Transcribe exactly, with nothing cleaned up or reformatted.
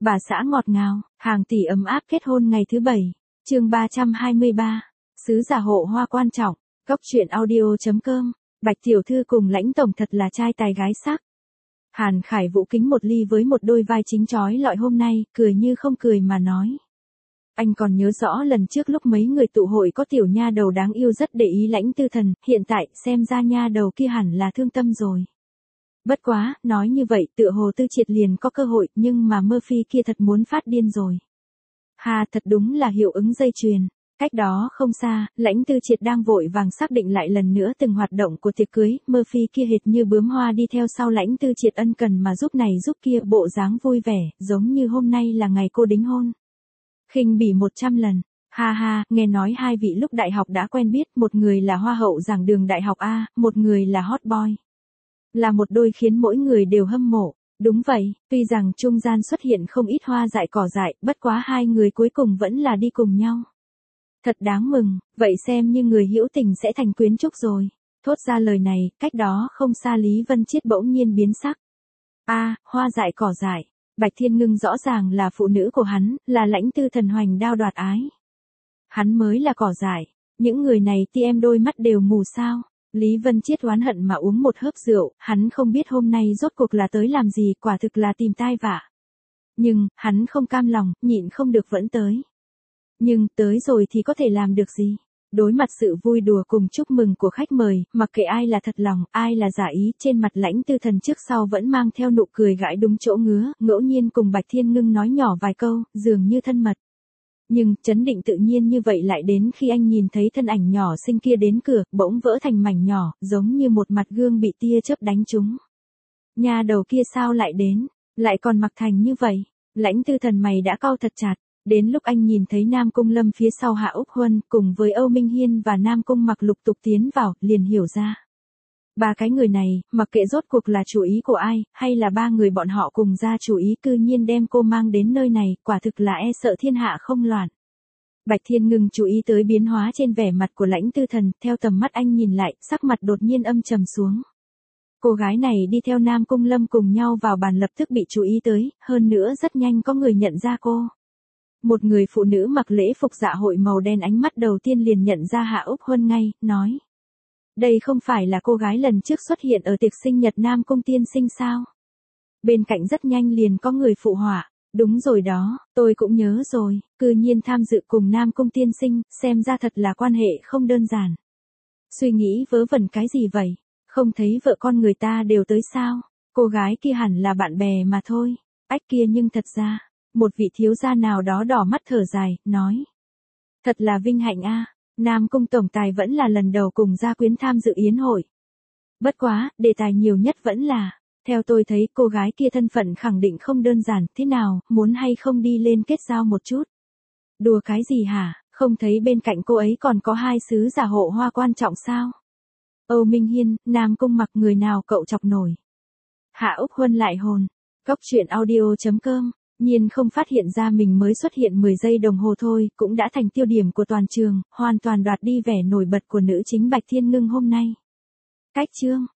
Bà xã ngọt ngào, hàng tỷ ấm áp kết hôn ngày thứ bảy. Chương ba trăm hai mươi ba. Sứ giả hộ hoa quan trọng. Góc truyện audio chấm com. Bạch tiểu thư cùng Lãnh tổng thật là trai tài gái sắc. Hàn Khải Vũ kính một ly với một đôi vai chính chói lọi hôm nay, cười như không cười mà nói. Anh còn nhớ rõ lần trước lúc mấy người tụ hội có tiểu nha đầu đáng yêu rất để ý Lãnh Tư Thần, hiện tại xem ra nha đầu kia hẳn là thương tâm rồi. Bất quá, nói như vậy tựa hồ Tư Triệt liền có cơ hội, nhưng mà Murphy kia thật muốn phát điên rồi. Hà, thật đúng là hiệu ứng dây chuyền. Cách đó không xa, Lãnh Tư Triệt đang vội vàng xác định lại lần nữa từng hoạt động của tiệc cưới, Murphy kia hệt như bướm hoa đi theo sau Lãnh Tư Triệt ân cần mà giúp này giúp kia, bộ dáng vui vẻ, giống như hôm nay là ngày cô đính hôn. Khinh bỉ một trăm lần. Ha ha, nghe nói hai vị lúc đại học đã quen biết, một người là hoa hậu giảng đường đại học A, một người là hot boy. Là một đôi khiến mỗi người đều hâm mộ. Đúng vậy, tuy rằng trung gian xuất hiện không ít hoa dại cỏ dại, bất quá hai người cuối cùng vẫn là đi cùng nhau. Thật đáng mừng, vậy xem như người hữu tình sẽ thành quyến trúc rồi. Thốt ra lời này, cách đó không xa Lý Vân Chiết bỗng nhiên biến sắc. A, à, hoa dại cỏ dại. Bạch Thiên Ngưng rõ ràng là phụ nữ của hắn, là Lãnh Tư Thần hoành đao đoạt ái. Hắn mới là cỏ dại, những người này ti em đôi mắt đều mù sao. Lý Vân Chiết oán hận mà uống một hớp rượu, hắn không biết hôm nay rốt cuộc là tới làm gì, quả thực là tìm tai vạ. Nhưng, hắn không cam lòng, nhịn không được vẫn tới. Nhưng, tới rồi thì có thể làm được gì? Đối mặt sự vui đùa cùng chúc mừng của khách mời, mặc kệ ai là thật lòng, ai là giả ý, trên mặt Lãnh Tư Thần trước sau vẫn mang theo nụ cười gãi đúng chỗ ngứa, ngẫu nhiên cùng Bạch Thiên Ngưng nói nhỏ vài câu, dường như thân mật. Nhưng, chấn định tự nhiên như vậy lại đến khi anh nhìn thấy thân ảnh nhỏ xinh kia đến cửa, bỗng vỡ thành mảnh nhỏ, giống như một mặt gương bị tia chớp đánh trúng. Nhà đầu kia sao lại đến, lại còn mặc thành như vậy? Lãnh Tư Thần mày đã cau thật chặt. Đến lúc anh nhìn thấy Nam Cung Lâm phía sau Hạ Úc Huân, cùng với Âu Minh Hiên và Nam Cung Mặc lục tục tiến vào, liền hiểu ra. Ba cái người này, mặc kệ rốt cuộc là chủ ý của ai, hay là ba người bọn họ cùng ra chủ ý cư nhiên đem cô mang đến nơi này, quả thực là e sợ thiên hạ không loạn. Bạch Thiên Ngưng chú ý tới biến hóa trên vẻ mặt của Lãnh Tư Thần, theo tầm mắt anh nhìn lại, sắc mặt đột nhiên âm trầm xuống. Cô gái này đi theo Nam Cung Lâm cùng nhau vào bàn lập tức bị chú ý tới, hơn nữa rất nhanh có người nhận ra cô. Một người phụ nữ mặc lễ phục dạ hội màu đen ánh mắt đầu tiên liền nhận ra Hạ Úc Huân ngay, nói. Đây không phải là cô gái lần trước xuất hiện ở tiệc sinh nhật Nam Cung tiên sinh sao? Bên cạnh rất nhanh liền có người phụ họa. Đúng rồi đó, tôi cũng nhớ rồi, cư nhiên tham dự cùng Nam Cung tiên sinh, xem ra thật là quan hệ không đơn giản. Suy nghĩ vớ vẩn cái gì vậy? Không thấy vợ con người ta đều tới sao? Cô gái kia hẳn là bạn bè mà thôi. Ách kia nhưng thật ra. Một vị thiếu gia nào đó đỏ mắt thở dài, nói. Thật là vinh hạnh a, Nam Cung tổng tài vẫn là lần đầu cùng gia quyến tham dự yến hội. Bất quá, đề tài nhiều nhất vẫn là, theo tôi thấy cô gái kia thân phận khẳng định không đơn giản, thế nào, muốn hay không đi lên kết giao một chút. Đùa cái gì hả, không thấy bên cạnh cô ấy còn có hai sứ giả hộ hoa quan trọng sao? Âu Minh Hiên, Nam Cung Mặc người nào cậu chọc nổi. Hạ Úc Huân lại hồn. Góc truyện audio chấm com. Nhiên không phát hiện ra mình mới xuất hiện mười giây đồng hồ thôi, cũng đã thành tiêu điểm của toàn trường, hoàn toàn đoạt đi vẻ nổi bật của nữ chính Bạch Thiên Ngưng hôm nay. Cách chương